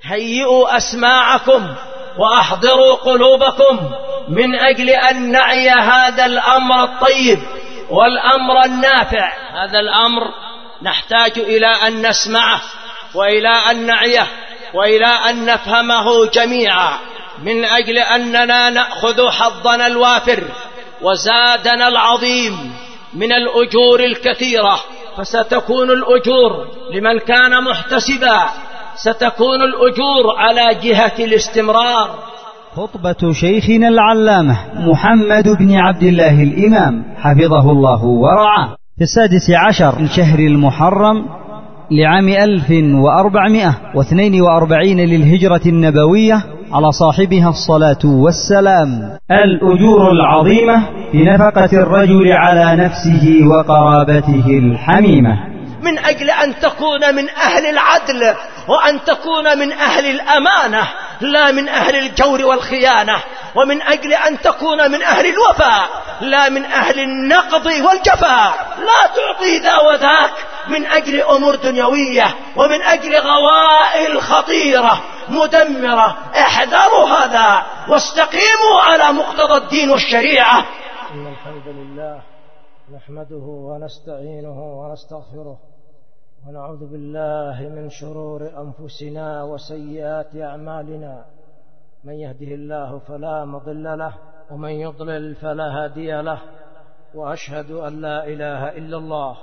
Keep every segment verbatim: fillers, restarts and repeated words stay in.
هيئوا أسماعكم وأحضروا قلوبكم من أجل أن نعي هذا الأمر الطيب والأمر النافع. هذا الأمر نحتاج إلى أن نسمعه وإلى أن نعيه وإلى أن نفهمه جميعا، من أجل أننا نأخذ حظنا الوافر وزادنا العظيم من الأجور الكثيرة. فستكون الأجور لمن كان محتسبا، ستكون الأجور على جهة الاستمرار. خطبة شيخنا العلامة محمد بن عبد الله الإمام حفظه الله ورعاه في السادس عشر من شهر المحرم لعام ألف وأربعمائة واثنين وأربعين للهجرة النبوية على صاحبها الصلاة والسلام. الأجور العظيمة في نفقة الرجل على نفسه وقرابته الحميمة، من أجل أن تكون من أهل العدل وأن تكون من أهل الأمانة لا من أهل الجور والخيانة، ومن أجل أن تكون من أهل الوفاء لا من أهل النقض والجفاء. لا تعطي ذا وذاك من أجل أمور دنيوية ومن أجل غوائل خطيرة مدمرة. احذروا هذا واستقيموا على مقتضى الدين والشريعة. إن الحمد لله نحمده ونستعينه ونستغفره ونعوذ بالله من شرور أنفسنا وسيئات أعمالنا، من يهده الله فلا مضل له ومن يضلل فلا هادي له، وأشهد أن لا إله إلا الله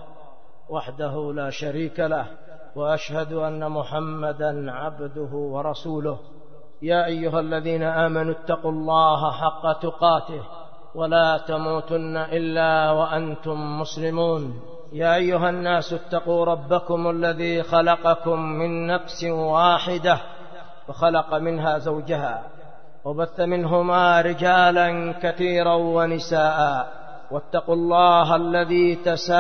وحده لا شريك له، وأشهد أن محمدا عبده ورسوله. يا أيها الذين آمنوا اتقوا الله حق تقاته ولا تموتن إلا وأنتم مسلمون. يا أيها الناس اتقوا ربكم الذي خلقكم من نفس واحدة وخلق منها زوجها وبث منهما رجالا كثيرا ونساء، واتقوا الله الذي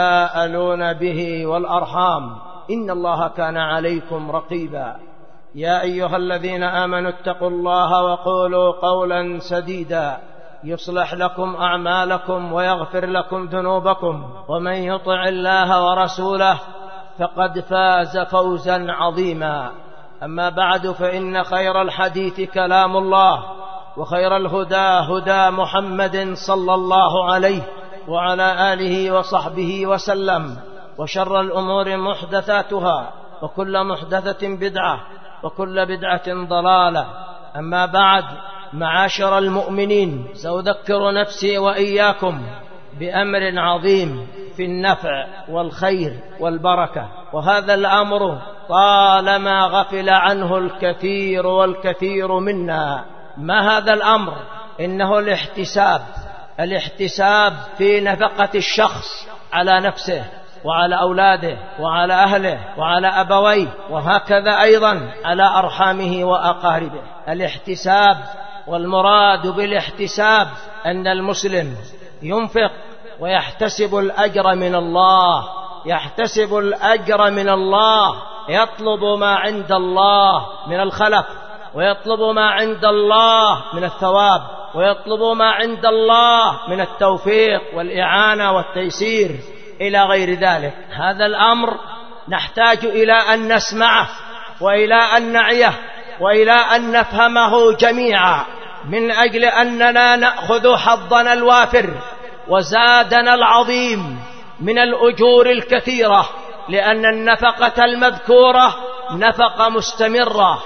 تساءلون به والأرحام إن الله كان عليكم رقيبا. يا أيها الذين آمنوا اتقوا الله وقولوا قولا سديدا يصلح لكم أعمالكم ويغفر لكم ذنوبكم، ومن يطع الله ورسوله فقد فاز فوزا عظيما. أما بعد، فإن خير الحديث كلام الله، وخير الهدى هدى محمد صلى الله عليه وعلى آله وصحبه وسلم، وشر الأمور محدثاتها، وكل محدثة بدعة، وكل بدعة ضلالة. أما بعد، معاشر المؤمنين، سأذكر نفسي وإياكم بأمر عظيم في النفع والخير والبركة، وهذا الأمر طالما غفل عنه الكثير والكثير منا. ما هذا الأمر؟ إنه الاحتساب. الاحتساب في نفقة الشخص على نفسه وعلى أولاده وعلى أهله وعلى أبويه، وهكذا أيضا على أرحامه وأقاربه. الاحتساب، والمراد بالاحتساب أن المسلم ينفق ويحتسب الأجر من الله، يحتسب الأجر من الله، يطلب ما عند الله من الخلف، ويطلب ما عند الله من الثواب، ويطلب ما عند الله من التوفيق والإعانة والتيسير إلى غير ذلك. هذا الأمر نحتاج إلى أن نسمعه وإلى أن نعيه وإلى أن نفهمه جميعا، من أجل أننا نأخذ حظنا الوافر وزادنا العظيم من الأجور الكثيرة، لأن النفقة المذكورة نفقة مستمرة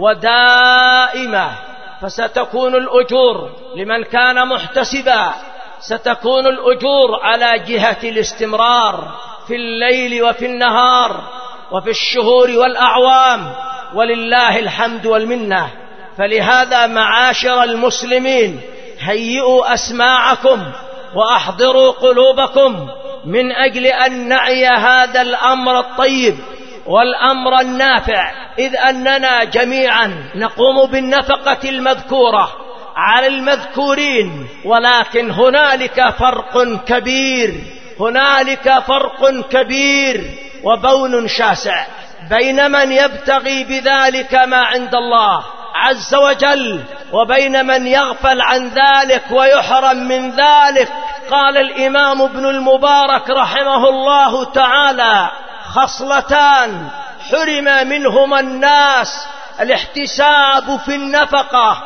ودائمة. فستكون الأجور لمن كان محتسبا، ستكون الأجور على جهة الاستمرار في الليل وفي النهار وفي الشهور والأعوام، ولله الحمد والمنة. فلهذا معاشر المسلمين، هيئوا أسماعكم وأحضروا قلوبكم من أجل أن نعي هذا الأمر الطيب والأمر النافع، إذ أننا جميعا نقوم بالنفقة المذكورة على المذكورين، ولكن هنالك فرق كبير، هنالك فرق كبير وبون شاسع بين من يبتغي بذلك ما عند الله عز وجل وبين من يغفل عن ذلك ويحرم من ذلك. قال الإمام ابن المبارك رحمه الله تعالى: خصلتان حرم منهما الناس الاحتساب في النفقة،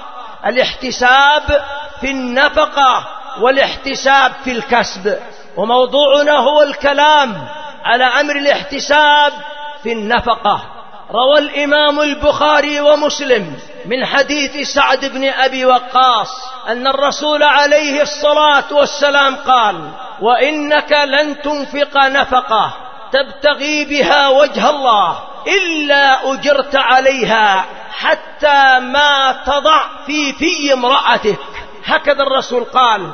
الاحتساب في النفقة والاحتساب في الكسب. وموضوعنا هو الكلام على أمر الاحتساب في النفقة. روى الإمام البخاري ومسلم من حديث سعد بن أبي وقاص أن الرسول عليه الصلاة والسلام قال: وإنك لن تنفق نفقة تبتغي بها وجه الله إلا أجرت عليها حتى ما تضع في في امرأتك. هكذا الرسول قال: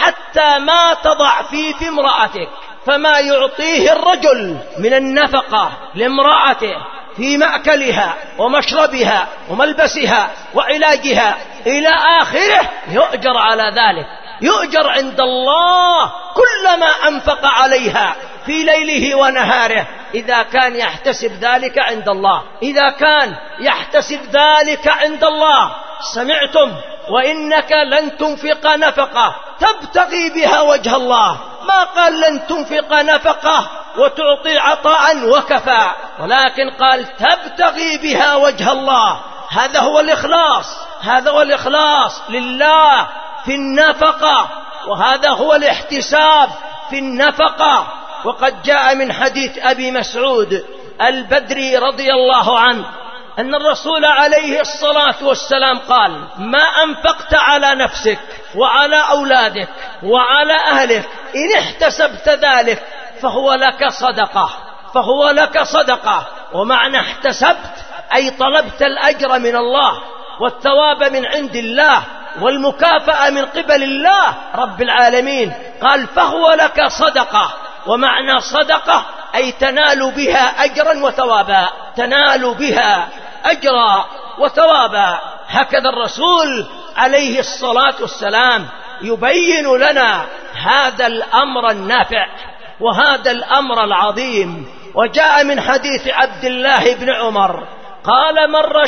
حتى ما تضع في في امرأتك. فما يعطيه الرجل من النفقة لامرأته في مأكلها ومشربها وملبسها وعلاجها إلى آخره يؤجر على ذلك، يؤجر عند الله كلما أنفق عليها في ليله ونهاره، إذا كان يحتسب ذلك عند الله، إذا كان يحتسب ذلك عند الله. سمعتم؟ وإنك لن تنفق نفقة تبتغي بها وجه الله، ما قال لن تنفق نفقة وتعطي عطاء وكفى، ولكن قال تبتغي بها وجه الله. هذا هو الإخلاص، هذا هو الإخلاص لله في النفقة، وهذا هو الاحتساب في النفقة. وقد جاء من حديث أبي مسعود البدري رضي الله عنه أن الرسول عليه الصلاة والسلام قال: ما أنفقت على نفسك وعلى أولادك وعلى أهلك إن احتسبت ذلك فهو لك صدقة، فهو لك صدقة. ومعنى احتسبت أي طلبت الأجر من الله والثواب من عند الله والمكافأة من قبل الله رب العالمين. قال: فهو لك صدقة. ومعنى صدقة أي تنال بها أجرا وثوابا، تنال بها أجرا وثوابا. هكذا الرسول عليه الصلاة والسلام يبين لنا هذا الأمر النافع وهذا الأمر العظيم. وجاء من حديث عبد الله بن عمر قال: مر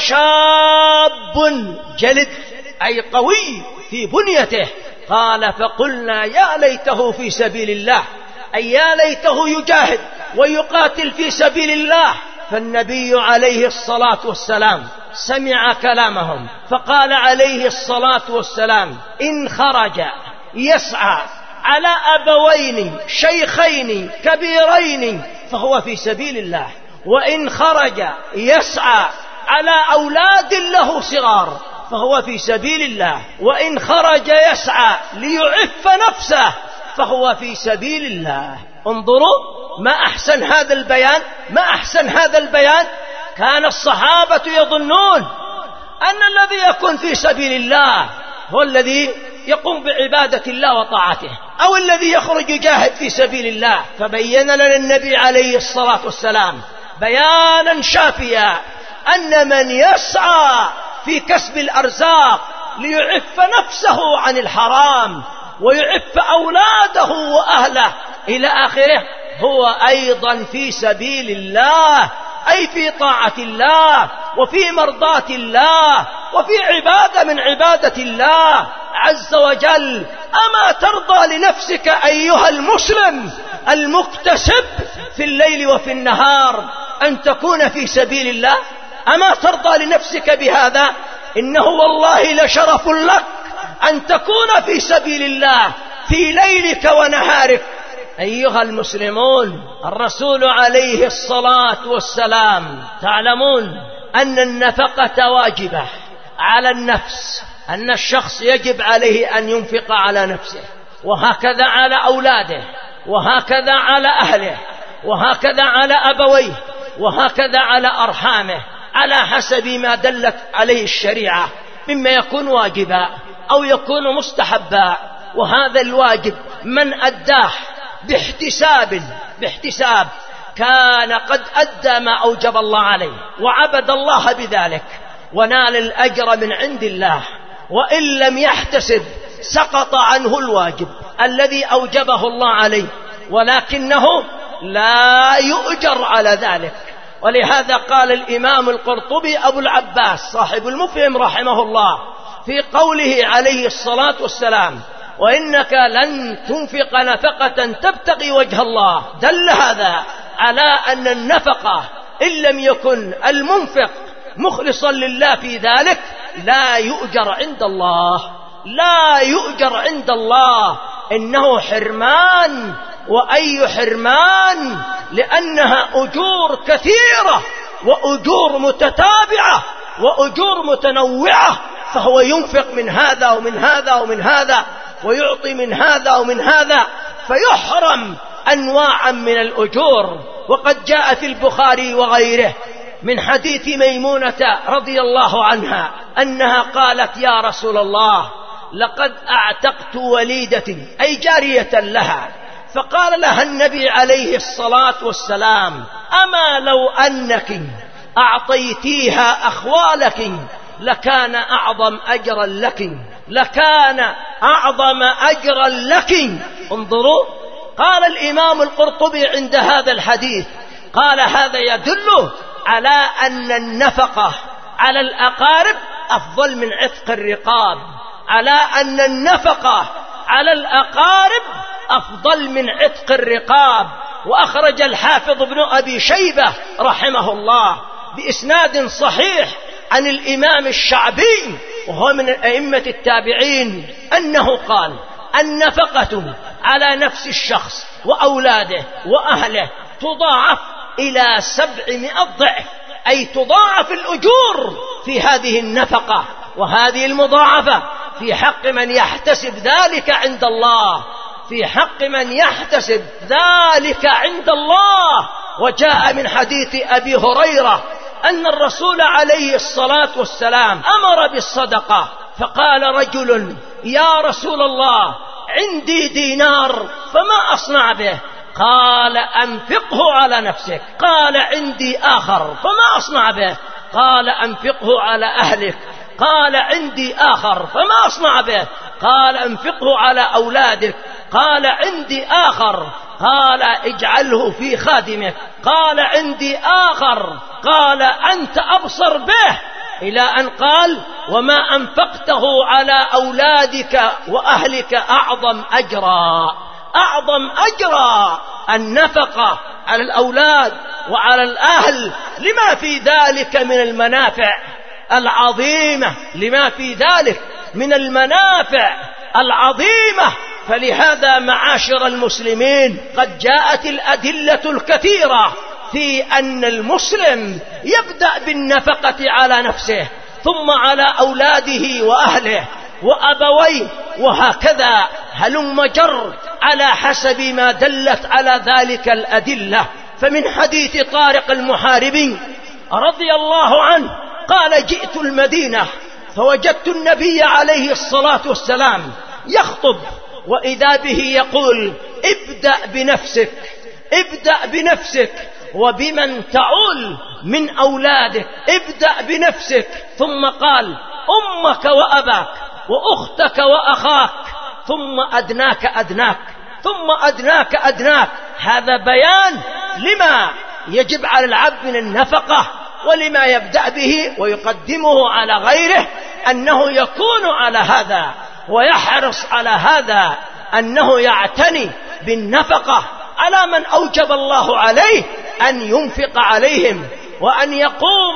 شاب جلد أي قوي في بنيته، قال: فقلنا يا ليته في سبيل الله، أي يا ليته يجاهد ويقاتل في سبيل الله. فالنبي عليه الصلاة والسلام سمع كلامهم فقال عليه الصلاة والسلام: إن خرج يسعى على أبوين شيخين كبيرين فهو في سبيل الله، وإن خرج يسعى على أولاد له صغار فهو في سبيل الله، وإن خرج يسعى ليعف نفسه فهو في سبيل الله. انظروا ما أحسن هذا البيان، ما أحسن هذا البيان. كان الصحابة يظنون أن الذي يكون في سبيل الله هو الذي يقوم بعبادة الله وطاعته، أو الذي يخرج يجاهد في سبيل الله. فبين لنا النبي عليه الصلاة والسلام بيانا شافيا أن من يسعى في كسب الأرزاق ليعف نفسه عن الحرام ويعف أولاده وأهله إلى آخره هو أيضا في سبيل الله، أي في طاعة الله وفي مرضاة الله وفي عبادة من عبادة الله عز وجل. أما ترضى لنفسك أيها المسلم المكتسب في الليل وفي النهار أن تكون في سبيل الله؟ أما ترضى لنفسك بهذا؟ إنه والله لشرف لك أن تكون في سبيل الله في ليلك ونهارك. أيها المسلمون، الرسول عليه الصلاة والسلام تعلمون أن النفقة واجبة على النفس، أن الشخص يجب عليه أن ينفق على نفسه، وهكذا على أولاده، وهكذا على أهله، وهكذا على أبويه، وهكذا على أرحامه، على حسب ما دلت عليه الشريعة مما يكون واجبا أو يكون مستحبا. وهذا الواجب من أداه باحتساب باحتساب كان قد أدى ما أوجب الله عليه وعبد الله بذلك ونال الأجر من عند الله. وإن لم يحتسب سقط عنه الواجب الذي أوجبه الله عليه، ولكنه لا يؤجر على ذلك. ولهذا قال الإمام القرطبي أبو العباس صاحب المفهم رحمه الله في قوله عليه الصلاة والسلام: وإنك لن تنفق نفقة تبتغي وجه الله، دل هذا على أن النفقة إن لم يكن المنفق مخلصا لله في ذلك لا يؤجر عند الله، لا يؤجر عند الله، إنه حرمان، وأي حرمان، لأنها أجور كثيرة وأجور متتابعة وأجور متنوعة، فهو ينفق من هذا ومن هذا ومن هذا ويعطي من هذا ومن هذا فيحرم أنواعا من الأجور. وقد جاء في البخاري وغيره من حديث ميمونة رضي الله عنها أنها قالت: يا رسول الله، لقد أعتقت وليدة أي جارية لها. فقال لها النبي عليه الصلاة والسلام: أما لو أنك أعطيتيها أخوالك لكان أعظم أجرا لك، لكان أعظم أجرا لك. انظروا، قال الإمام القرطبي عند هذا الحديث، قال: هذا يدل على أن النفقة على الأقارب أفضل من عتق الرقاب، على أن النفقة على الأقارب أفضل من عتق الرقاب. وأخرج الحافظ ابن أبي شيبة رحمه الله بإسناد صحيح عن الإمام الشعبي وهو من أئمة التابعين أنه قال: النفقة على نفس الشخص وأولاده وأهله تضاعف إلى سبعمائة ضعف، أي تضاعف الأجور في هذه النفقة. وهذه المضاعفة في حق من يحتسب ذلك عند الله، في حق من يحتسب ذلك عند الله. وجاء من حديث أبي هريرة أن الرسول عليه الصلاة والسلام أمر بالصدقة، فقال رجل: يا رسول الله، عندي دينار فما أصنع به؟ قال: أنفقه على نفسك. قال: عندي آخر فما أصنع به؟ قال: أنفقه على أهلك. قال: عندي آخر فما أصنع به؟ قال: أنفقه على أولادك. قال: عندي آخر. قال: اجعله في خادمك. قال: عندي آخر. قال: أنت أبصر به، إلى أن قال: وما أنفقته على أولادك وأهلك أعظم أجرا، أعظم أجرا النفقة على الأولاد وعلى الأهل، لما في ذلك من المنافع العظيمة، لما في ذلك من المنافع العظيمة. فلهذا معاشر المسلمين قد جاءت الأدلة الكثيرة في أن المسلم يبدأ بالنفقة على نفسه ثم على أولاده وأهله وأبويه، وهكذا هلم جر على حسب ما دلت على ذلك الأدلة. فمن حديث طارق المحاربي رضي الله عنه قال: جئت المدينة فوجدت النبي عليه الصلاة والسلام يخطب، وإذا به يقول: ابدأ بنفسك، ابدأ بنفسك وبمن تعول من أولادك، ابدأ بنفسك. ثم قال: أمك وأباك وأختك وأخاك، ثم أدناك أدناك، ثم أدناك أدناك. هذا بيان لما يجب على العبد من النفقة ولما يبدأ به ويقدمه على غيره، أنه يكون على هذا ويحرص على هذا، أنه يعتني بالنفقة على من أوجب الله عليه أن ينفق عليهم، وأن يقوم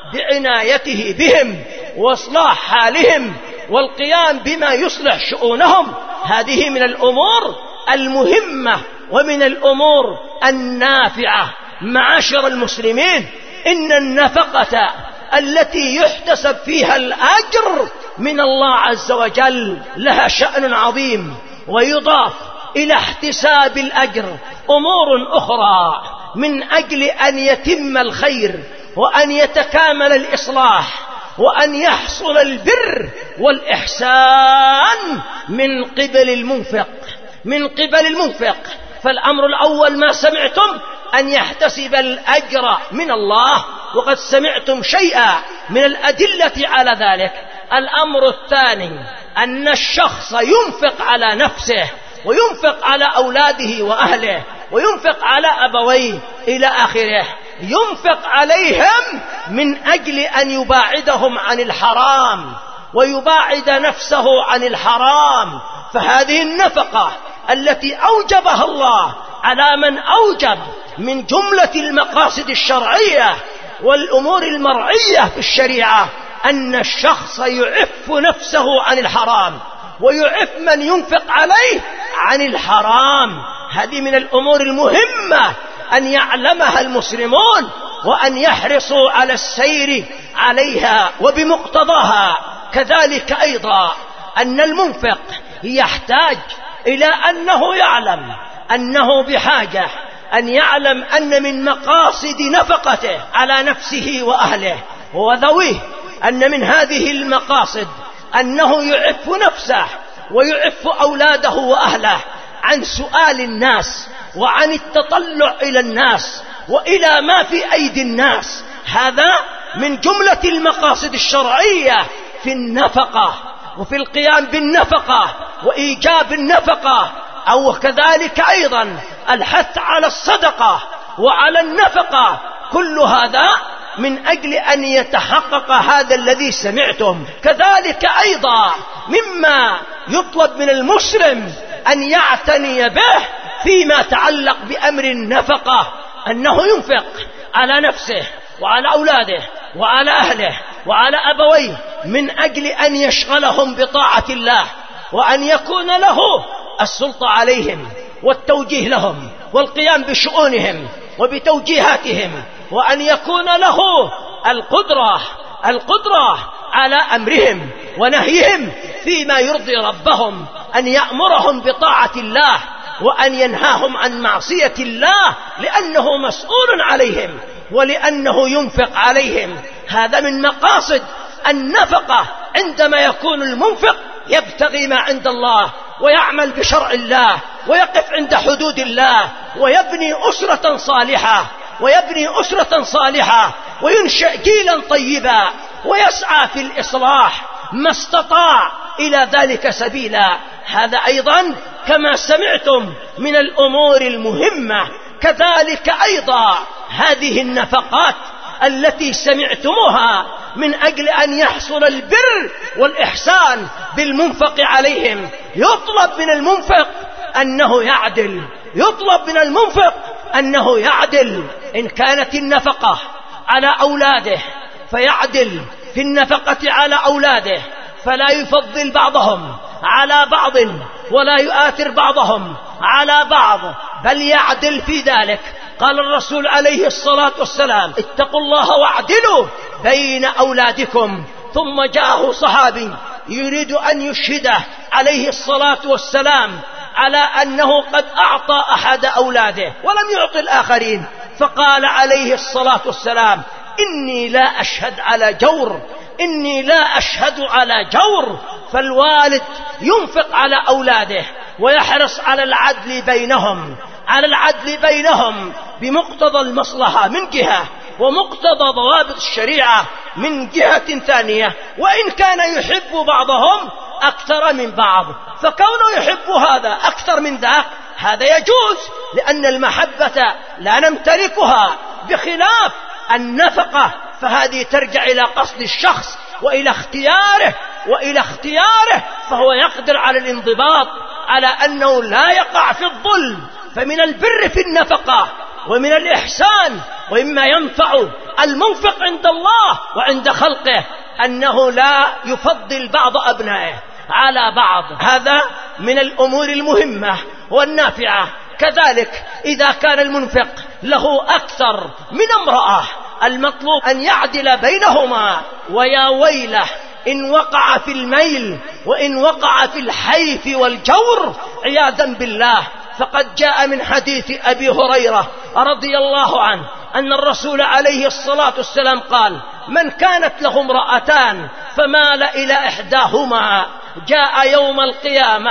بعنايته بهم وإصلاح حالهم والقيام بما يصلح شؤونهم. هذه من الأمور المهمة ومن الأمور النافعة. معاشر المسلمين، إن النفقة التي يحتسب فيها الأجر من الله عز وجل لها شأن عظيم، ويضاف إلى احتساب الأجر أمور أخرى من أجل أن يتم الخير وأن يتكامل الإصلاح وأن يحصل البر والإحسان من قبل المنفق، من قبل المنفق. فالأمر الأول ما سمعتم أن يحتسب الأجر من الله، وقد سمعتم شيئا من الأدلة على ذلك. الأمر الثاني أن الشخص ينفق على نفسه وينفق على أولاده وأهله وينفق على أبويه إلى آخره، ينفق عليهم من أجل أن يباعدهم عن الحرام ويباعد نفسه عن الحرام. فهذه النفقة التي أوجبها الله على من أوجب من جملة المقاصد الشرعية والأمور المرعية في الشريعة أن الشخص يعف نفسه عن الحرام ويعف من ينفق عليه عن الحرام. هذه من الأمور المهمة أن يعلمها المسلمون وأن يحرصوا على السير عليها وبمقتضاها. كذلك أيضا أن المنفق يحتاج إلى أنه يعلم أنه بحاجة أن يعلم أن من مقاصد نفقته على نفسه وأهله وذويه أن من هذه المقاصد أنه يعف نفسه ويعف أولاده وأهله عن سؤال الناس وعن التطلع إلى الناس وإلى ما في أيدي الناس. هذا من جملة المقاصد الشرعية في النفقة وفي القيام بالنفقة وإيجاب النفقة، أو كذلك أيضا الحث على الصدقة وعلى النفقة. كل هذا من أجل أن يتحقق هذا الذي سمعتم. كذلك أيضا مما يطلب من المسلم أن يعتني به فيما تعلق بأمر النفقة أنه ينفق على نفسه وعلى أولاده وعلى أهله وعلى أبويه من أجل أن يشغلهم بطاعة الله وأن يكون له السلطة عليهم والتوجيه لهم والقيام بشؤونهم وبتوجيهاتهم، وأن يكون له القدرة القدرة على أمرهم ونهيهم فيما يرضي ربهم، أن يأمرهم بطاعة الله وأن ينهاهم عن معصية الله لأنه مسؤول عليهم ولأنه ينفق عليهم. هذا من مقاصد النفقة. عندما يكون المنفق يبتغي ما عند الله ويعمل بشرع الله ويقف عند حدود الله ويبني أسرة صالحة ويبني أسرة صالحة وينشئ جيلا طيبا ويسعى في الإصلاح ما استطاع إلى ذلك سبيلا. هذا أيضا كما سمعتم من الأمور المهمة. كذلك أيضا هذه النفقات التي سمعتموها من أجل أن يحصل البر والإحسان بالمنفق عليهم. يطلب من المنفق أنه يعدل، يطلب من المنفق أنه يعدل. إن كانت النفقة على أولاده فيعدل في النفقة على أولاده، فلا يفضل بعضهم على بعض ولا يؤثر بعضهم على بعض، بل يعدل في ذلك. قال الرسول عليه الصلاة والسلام: اتقوا الله واعدلوا بين أولادكم. ثم جاءه صحابي يريد أن يشهده عليه الصلاة والسلام على أنه قد أعطى أحد أولاده ولم يعطي الآخرين، فقال عليه الصلاة والسلام: إني لا أشهد على جور، إني لا أشهد على جور. فالوالد ينفق على أولاده ويحرص على العدل بينهم على العدل بينهم بمقتضى المصلحة من جهة ومقتضى ضوابط الشريعة من جهة ثانية، وإن كان يحب بعضهم أكثر من بعض، فكونه يحب هذا أكثر من ذاك هذا يجوز، لأن المحبة لا نمتلكها، بخلاف النفقة فهذه ترجع إلى قصد الشخص وإلى اختياره وإلى اختياره فهو يقدر على الانضباط على أنه لا يقع في الظلم. فمن البر في النفقة ومن الإحسان وإما ينفع المنفق عند الله وعند خلقه أنه لا يفضل بعض أبنائه على بعض. هذا من الأمور المهمة والنافعة. كذلك إذا كان المنفق له أكثر من امرأة المطلوب أن يعدل بينهما. ويا ويله إن وقع في الميل وإن وقع في الحيف والجور عياذا بالله. فقد جاء من حديث أبي هريرة رضي الله عنه أن الرسول عليه الصلاة والسلام قال: من كانت له امرأتان فمال إلى إحداهما جاء يوم القيامة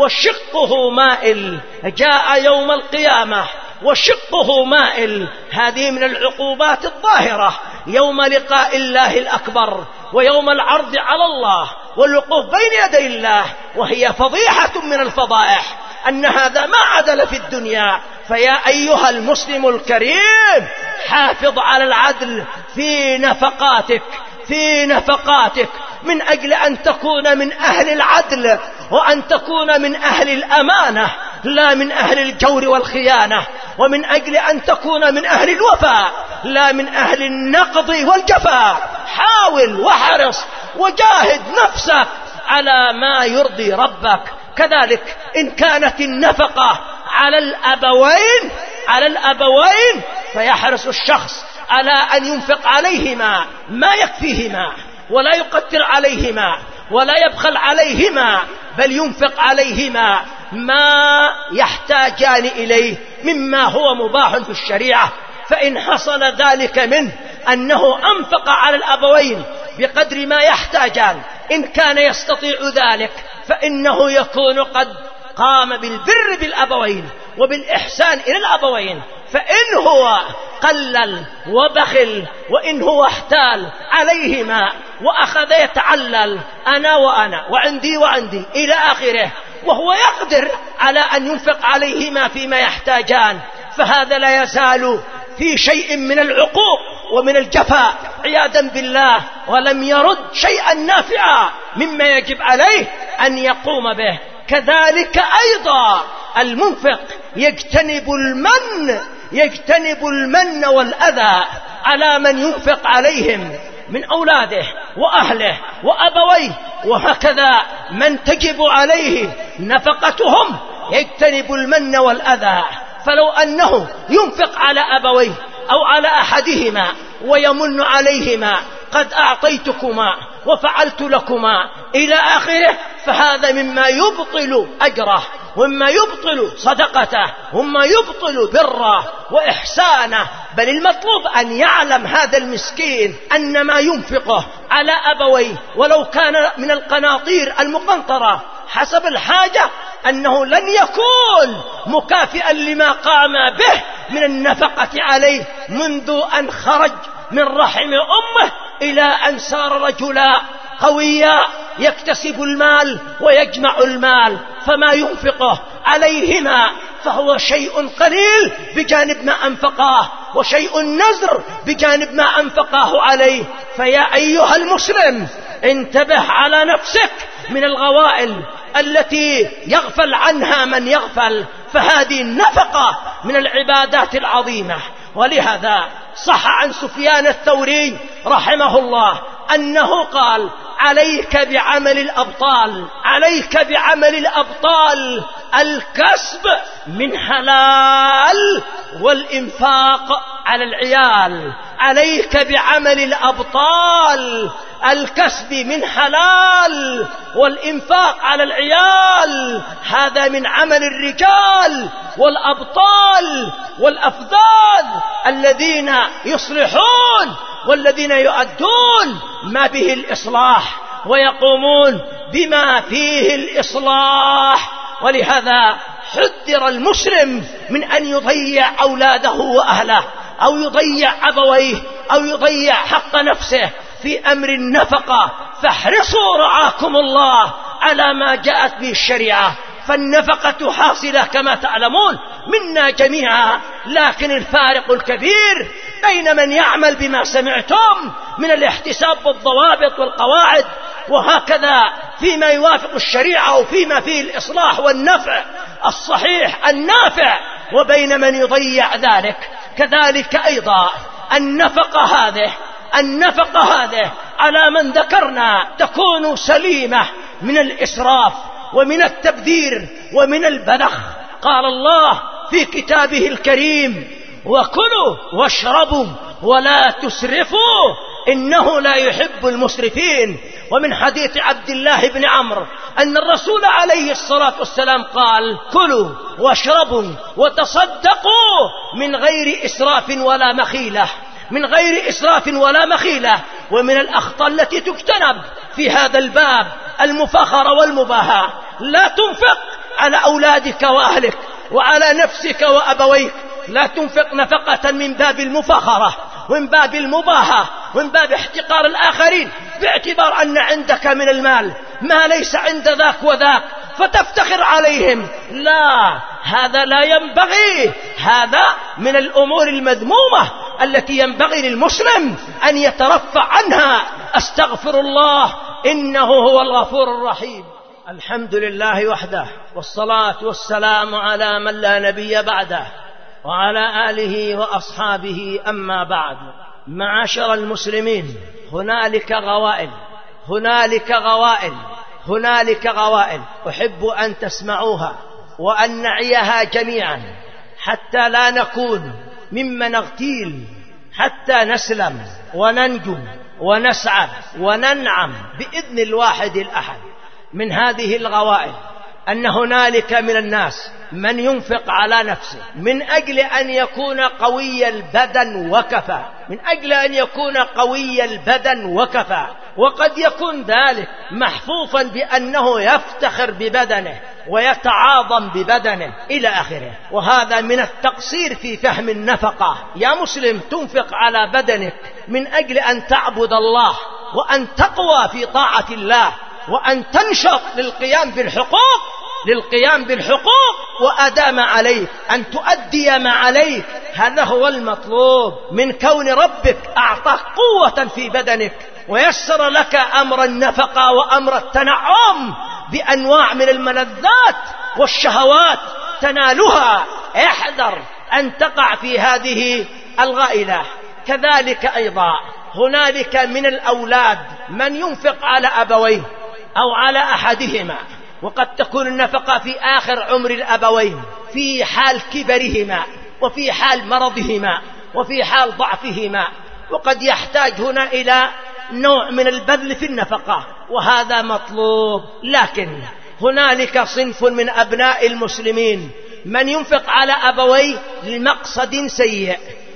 وشقه مائل، جاء يوم القيامة وشقه مائل. هذه من العقوبات الظاهرة يوم لقاء الله الأكبر ويوم العرض على الله والوقوف بين يدي الله، وهي فضيحة من الفضائح أن هذا ما عدل في الدنيا. فيا أيها المسلم الكريم حافظ على العدل في نفقاتك في نفقاتك من أجل أن تكون من أهل العدل وأن تكون من أهل الأمانة لا من أهل الجور والخيانة، ومن أجل أن تكون من أهل الوفاء لا من أهل النقض والجفاء. حاول واحرص وجاهد نفسك على ما يرضي ربك. كذلك إن كانت النفقة على الأبوين على الأبوين فيحرص الشخص على أن ينفق عليهما ما يكفيهما، ولا يقتر عليهما، ولا يبخل عليهما، بل ينفق عليهما ما يحتاجان إليه مما هو مباح في الشريعة. فإن حصل ذلك منه أنه أنفق على الأبوين بقدر ما يحتاجان، إن كان يستطيع ذلك، فإنه يكون قد قام بالبر بالأبوين وبالإحسان إلى الأبوين. فإن هو قلل وبخل وإن هو احتال عليهما وأخذ يتعلل أنا وأنا وعندي وعندي إلى آخره، وهو يقدر على أن ينفق عليهما فيما يحتاجان، فهذا لا يزال في شيء من العقوق ومن الجفاء عياذا بالله، ولم يرد شيئا نافعا مما يجب عليه أن يقوم به. كذلك أيضا المنفق يجتنب المن يجتنب المن والأذى على من ينفق عليهم من أولاده وأهله وأبويه، وهكذا من تجب عليه نفقتهم يجتنب المن والأذى. فلو أنه ينفق على أبويه أو على أحدهما ويمن عليهما قد أعطيتكما وفعلت لكما إلى آخره، فهذا مما يبطل أجره ومما يبطل صدقته ومما يبطل بره وإحسانه. بل المطلوب أن يعلم هذا المسكين أن ما ينفقه على أبويه ولو كان من القناطير المقنطرة حسب الحاجة أنه لن يكون مكافئا لما قام به من النفقة عليه منذ أن خرج من رحم أمه إلى أن صار رجلا قويا يكتسب المال ويجمع المال، فما ينفقه عليهما فهو شيء قليل بجانب ما أنفقاه، وشيء نزر بجانب ما أنفقاه عليه. فيا أيها المسلم انتبه على نفسك من الغوائل التي يغفل عنها من يغفل، فهذه النفقة من العبادات العظيمة. ولهذا صح عن سفيان الثوري رحمه الله أنه قال: عليك بعمل الأبطال عليك بعمل الأبطال الكسب من حلال والإنفاق على العيال. عليك بعمل الأبطال الكسب من حلال والإنفاق على العيال، هذا من عمل الرجال والأبطال والأفذاذ الذين يصلحون والذين يؤدون ما به الإصلاح ويقومون بما فيه الإصلاح. ولهذا حذر المسلم من أن يضيع أولاده وأهله أو يضيع أبويه أو يضيع حق نفسه في أمر النفقة. فاحرصوا رعاكم الله على ما جاءت به الشريعة، فالنفقة حاصلة كما تعلمون منا جميعا، لكن الفارق الكبير بين من يعمل بما سمعتم من الاحتساب والضوابط والقواعد وهكذا فيما يوافق الشريعة وفيما فيه الإصلاح والنفع الصحيح النافع، وبين من يضيع ذلك. كذلك أيضا النفقة هذه النفقة هذه على من ذكرنا تكون سليمة من الإسراف ومن التبذير ومن البذخ. قال الله في كتابه الكريم: وكلوا واشربوا ولا تسرفوا إنه لا يحب المسرفين. ومن حديث عبد الله بن عمرو أن الرسول عليه الصلاة والسلام قال: كلوا واشربوا وتصدقوا من غير إسراف ولا مخيلة من غير إسراف ولا مخيلة. ومن الأخطاء التي تجتنب في هذا الباب المفاخرة والمباهاة. لا تنفق على أولادك وأهلك وعلى نفسك وأبويك، لا تنفق نفقة من باب المفاخرة ومن باب المباهاة ومن باب احتقار الآخرين، باعتبار أن عندك من المال ما ليس عند ذاك وذاك فتفتخر عليهم. لا، هذا لا ينبغي، هذا من الأمور المذمومة التي ينبغي للمسلم أن يترفع عنها. أستغفر الله إنه هو الغفور الرحيم. الحمد لله وحده، والصلاة والسلام على من لا نبي بعده. وعلى آله وأصحابه، أما بعد. معاشر المسلمين، هنالك غوائل هنالك غوائل هنالك غوائل أحب أن تسمعوها وأن نعيها جميعا حتى لا نكون ممن نغتيل، حتى نسلم وننجو ونسعد وننعم بإذن الواحد الأحد. من هذه الغوائل أن هنالك من الناس من ينفق على نفسه من أجل أن يكون قوي البدن وكفى، من أجل أن يكون قوي البدن وكفى، وقد يكون ذلك محفوفا بأنه يفتخر ببدنه ويتعاظم ببدنه إلى آخره. وهذا من التقصير في فهم النفقة. يا مسلم، تنفق على بدنك من أجل أن تعبد الله وأن تقوى في طاعة الله وأن تنشط للقيام بالحقوق للقيام بالحقوق وأداء ما عليك، أن تؤدي ما عليك. هذا هو المطلوب من كون ربك أعطاك قوة في بدنك ويسر لك أمر النفقة وأمر التنعم بأنواع من الملذات والشهوات تنالها. احذر أن تقع في هذه الغائلة. كذلك أيضا هنالك من الأولاد من ينفق على أبويه أو على أحدهما، وقد تكون النفقة في آخر عمر الأبوين، في حال كبرهما وفي حال مرضهما وفي حال ضعفهما، وقد يحتاج هنا إلى نوع من البذل في النفقة، وهذا مطلوب. لكن هنالك صنف من أبناء المسلمين من ينفق على أبويه لمقصد سيء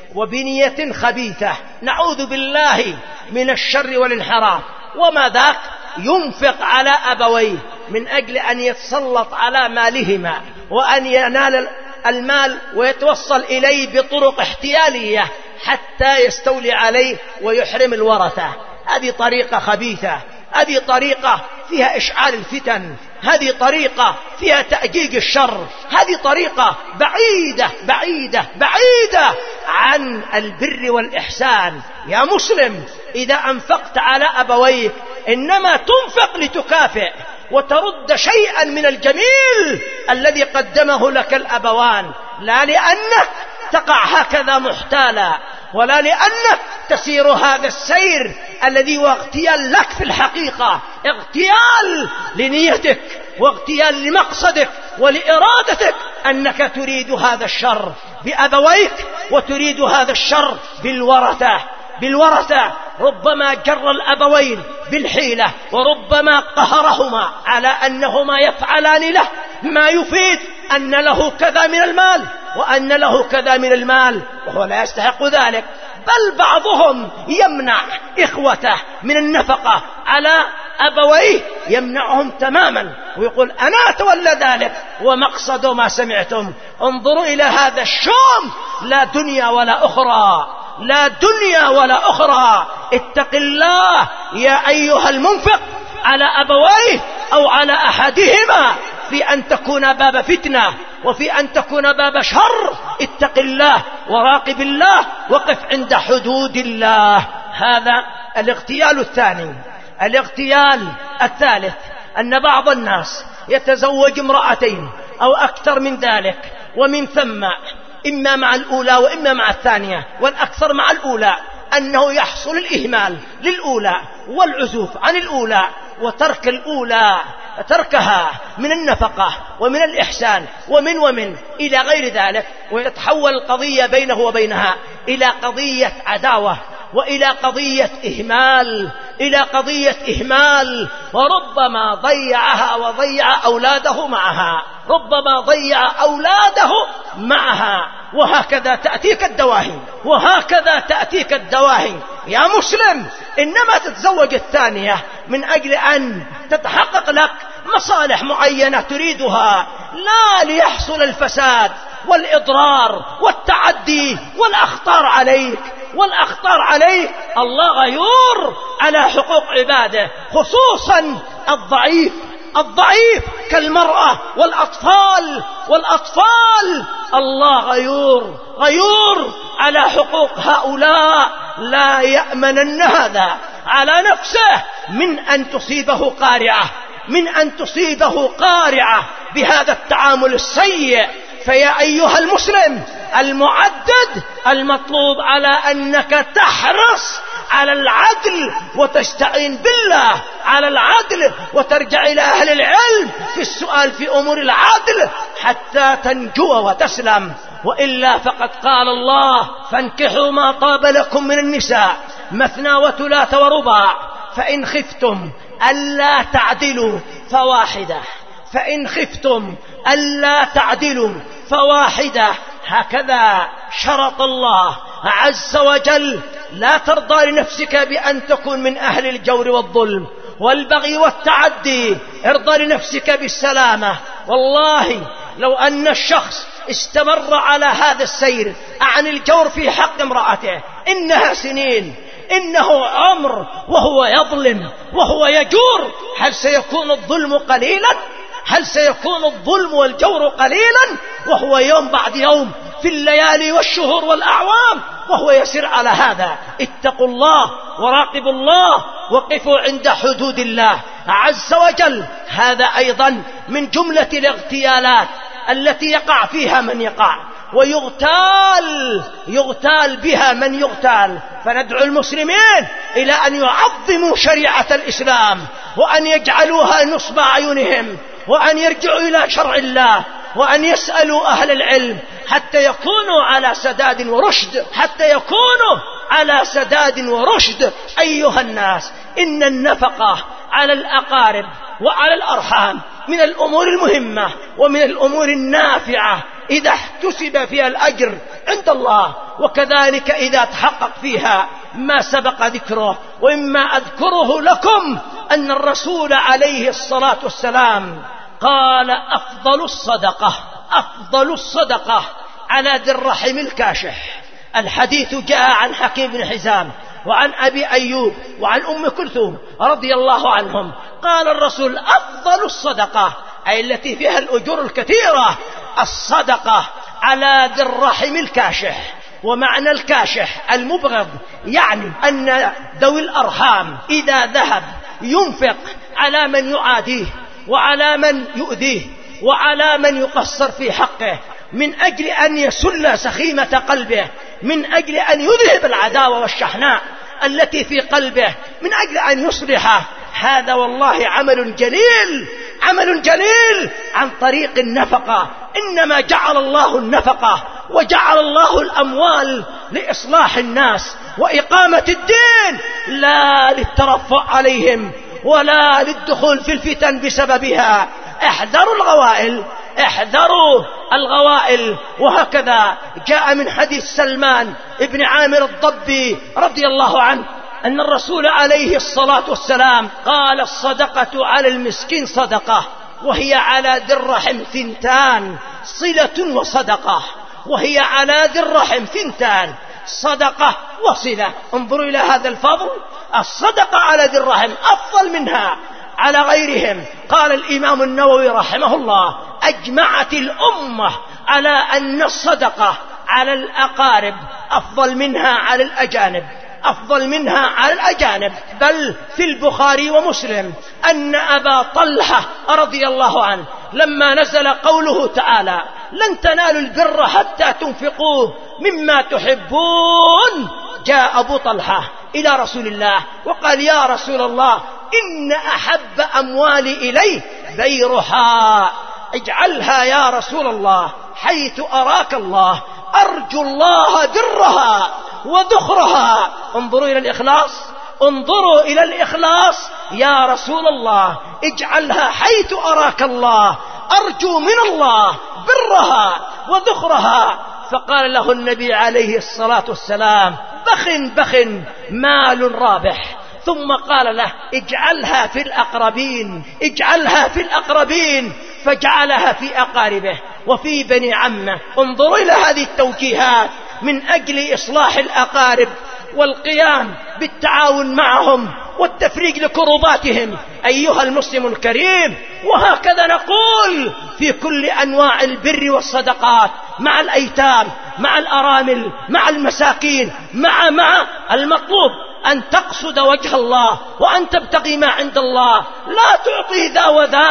وبنية خبيثة، نعوذ بالله من الشر والانحراف. وما ذاك؟ ينفق على أبويه من أجل أن يتسلط على مالهما وأن ينال المال ويتوصل إليه بطرق احتيالية حتى يستولي عليه ويحرم الورثة. هذه طريقة خبيثة، هذه طريقة فيها إشعال الفتن، هذه طريقة فيها تأجيج الشر، هذه طريقة بعيدة بعيدة بعيدة عن البر والإحسان. يا مسلم، إذا أنفقت على أبويك إنما تنفق لتكافئ وترد شيئا من الجميل الذي قدمه لك الأبوان، لا لأنك تقع هكذا محتالا، ولا لأنك تسير هذا السير الذي هو اغتيال لك في الحقيقة، اغتيال لنيتك واغتيال لمقصدك ولإرادتك، أنك تريد هذا الشر بأبويك وتريد هذا الشر بالورثة بالورثة ربما جر الأبوين بالحيلة وربما قهرهما على أنهما يفعلان له ما يفيد أن له كذا من المال وأن له كذا من المال وهو لا يستحق ذلك. بل بعضهم يمنع إخوته من النفقة على أبويه، يمنعهم تماما ويقول أنا أتولى ذلك، ومقصد ما سمعتم. انظروا إلى هذا الشوم، لا دنيا ولا أخرى، لا دنيا ولا أخرى. اتق الله يا أيها المنفق على أبويه أو على أحدهما في أن تكون باب فتنة وفي أن تكون باب شر. اتق الله وراقب الله، وقف عند حدود الله. هذا الاغتيال الثاني. الاغتيال الثالث أن بعض الناس يتزوج امرأتين أو أكثر من ذلك، ومن ثم إما مع الأولى وإما مع الثانية، والأكثر مع الأولى، أنه يحصل الإهمال للأولى والعزوف عن الأولى وترك الأولى تركها من النفقة ومن الإحسان ومن ومن إلى غير ذلك، ويتحول القضية بينه وبينها إلى قضية عداوة وإلى قضية إهمال إلى قضية إهمال وربما ضيعها وضيع أولاده معها ربما ضيع أولاده معها وهكذا تأتيك الدواهي وهكذا تأتيك الدواهي. يا مسلم، إنما تتزوج الثانية من أجل أن تتحقق لك مصالح معينة تريدها، لا ليحصل الفساد والإضرار والتعدي والأخطار عليك والأخطار عليك. الله غيور على حقوق عباده، خصوصا الضعيف الضعيف كالمرأة والأطفال والأطفال. الله غيور غيور على حقوق هؤلاء، لا يأمنن هذا على نفسه من أن تصيبه قارعة من أن تصيبه قارعة بهذا التعامل السيء. فيا أيها المسلم المعدد، المطلوب على أنك تحرص على العدل وتستعين بالله على العدل وترجع إلى أهل العلم في السؤال في أمور العدل حتى تنجو وتسلم. وإلا فقد قال الله: فانكحوا ما طاب لكم من النساء مثنى وثلاث ورباع فإن خفتم ألا تعدلوا فواحدة، فإن خفتم ألا تعدلوا فواحدة. هكذا شرط الله عز وجل. لا ترضى لنفسك بأن تكون من أهل الجور والظلم والبغي والتعدي، ارضى لنفسك بالسلامة. والله لو أن الشخص استمر على هذا السير عن الجور في حق امرأته إنها سنين، إنه عمر وهو يظلم وهو يجور، هل سيكون الظلم قليلا؟ هل سيكون الظلم والجور قليلا وهو يوم بعد يوم في الليالي والشهور والأعوام وهو يسير على هذا؟ اتقوا الله وراقبوا الله، وقفوا عند حدود الله عز وجل. هذا أيضا من جملة الاغتيالات التي يقع فيها من يقع، ويغتال يغتال بها من يغتال. فندعو المسلمين إلى أن يعظموا شريعة الإسلام وأن يجعلوها نصب أعينهم، وأن يرجعوا إلى شرع الله، وأن يسألوا أهل العلم حتى يكونوا على سداد ورشد، حتى يكونوا على سداد ورشد. أيها الناس، إن النفقة على الأقارب وعلى الأرحام من الأمور المهمة ومن الأمور النافعة إذا احتسب فيها الأجر عند الله، وكذلك إذا تحقق فيها ما سبق ذكره. وإما أذكره لكم أن الرسول عليه الصلاة والسلام قال: أفضل الصدقة أفضل الصدقة على ذي الرحم الكاشح. الحديث جاء عن حكيم بن حزام وعن أبي أيوب وعن أم كلثوم رضي الله عنهم. قال الرسول: أفضل الصدقة، أي التي فيها الأجور الكثيرة، الصدقة على ذي الرحم الكاشح. ومعنى الكاشح المبغض، يعني أن ذوي الأرحام إذا ذهب ينفق على من يعاديه وعلى من يؤذيه وعلى من يقصر في حقه من أجل أن يسل سخيمة قلبه، من أجل أن يذهب العداوة والشحناء التي في قلبه، من أجل أن يصلحه، هذا والله عمل جليل، عمل جليل عن طريق النفقة. إنما جعل الله النفقة وجعل الله الأموال لإصلاح الناس وإقامة الدين، لا للترفع عليهم ولا للدخول في الفتن بسببها. احذروا الغوائل، احذروا الغوائل. وهكذا جاء من حديث سلمان ابن عامر الضبي رضي الله عنه أن الرسول عليه الصلاة والسلام قال: الصدقة على المسكين صدقة، وهي على ذي الرحم ثنتان، صلة وصدقة. وهي على ذي الرحم ثنتان، صدقة وصلة. انظروا إلى هذا الفضل، الصدقة على ذي الرحم أفضل منها على غيرهم. قال الإمام النووي رحمه الله: أجمعت الأمة على أن الصدقة على الأقارب أفضل منها على الأجانب، أفضل منها على الأجانب. بل في البخاري ومسلم أن أبا طلحة رضي الله عنه لما نزل قوله تعالى: لن تنالوا البر حتى تنفقوا مما تحبون، جاء أبو طلحة إلى رسول الله وقال: يا رسول الله، إن أحب أموالي إلي بيرها، اجعلها يا رسول الله حيث أراك الله، أرجو الله برها وذخرها. انظروا إلى الإخلاص، انظروا إلى الإخلاص. يا رسول الله، اجعلها حيث أراك الله، أرجو من الله برها وذخرها. فقال له النبي عليه الصلاة والسلام: بخ بخ مال رابح. ثم قال له: اجعلها في الأقربين، اجعلها في الأقربين. فجعلها في أقاربه وفي بني عمه. انظروا إلى هذه التوجيهات من أجل إصلاح الأقارب والقيام بالتعاون معهم والتفريج لكروباتهم أيها المسلم الكريم. وهكذا نقول في كل أنواع البر والصدقات، مع الأيتام، مع الأرامل، مع المساكين، مع مع المطلوب أن تقصد وجه الله وأن تبتغي ما عند الله، لا تعطي ذا وذاك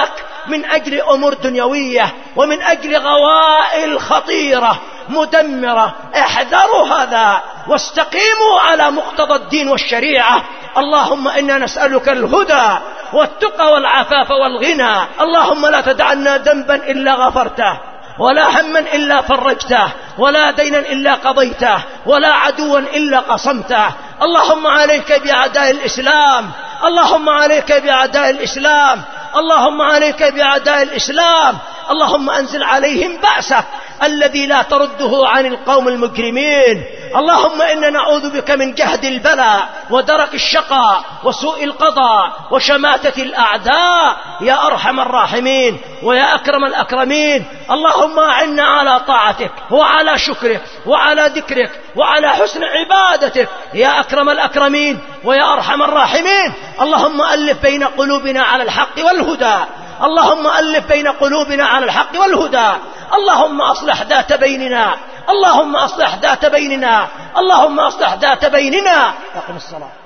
من أجل أمور دنيوية ومن أجل غوائل خطيرة مدمرة. احذروا هذا واستقيموا على مقتضى الدين والشريعة. اللهم إنا نسألك الهدى والتقى والعفاف والغنى. اللهم لا تدعنا ذنبا إلا غفرته، ولا هما إلا فرجته، ولا دينا إلا قضيته، ولا عدوا إلا قصمته. اللهم عليك بأعداء الإسلام، اللهم عليك بأعداء الإسلام، اللهم عليك بأعداء الإسلام. اللهم أنزل عليهم بأسك الذي لا ترده عن القوم المجرمين. اللهم إنا نعوذ بك من جهد البلاء ودرك الشقاء وسوء القضاء وشماتة الأعداء يا أرحم الراحمين ويا أكرم الأكرمين. اللهم أعنا على طاعتك وعلى شكرك وعلى ذكرك وعلى حسن عبادتك يا أكرم الأكرمين ويا أرحم الراحمين. اللهم ألف بين قلوبنا على الحق والهدى، اللهم ألف بين قلوبنا على الحق والهدى. اللهم أصلح ذات بيننا، اللهم أصلح ذات بيننا، اللهم أصلح ذات بيننا. أقم الصلاة.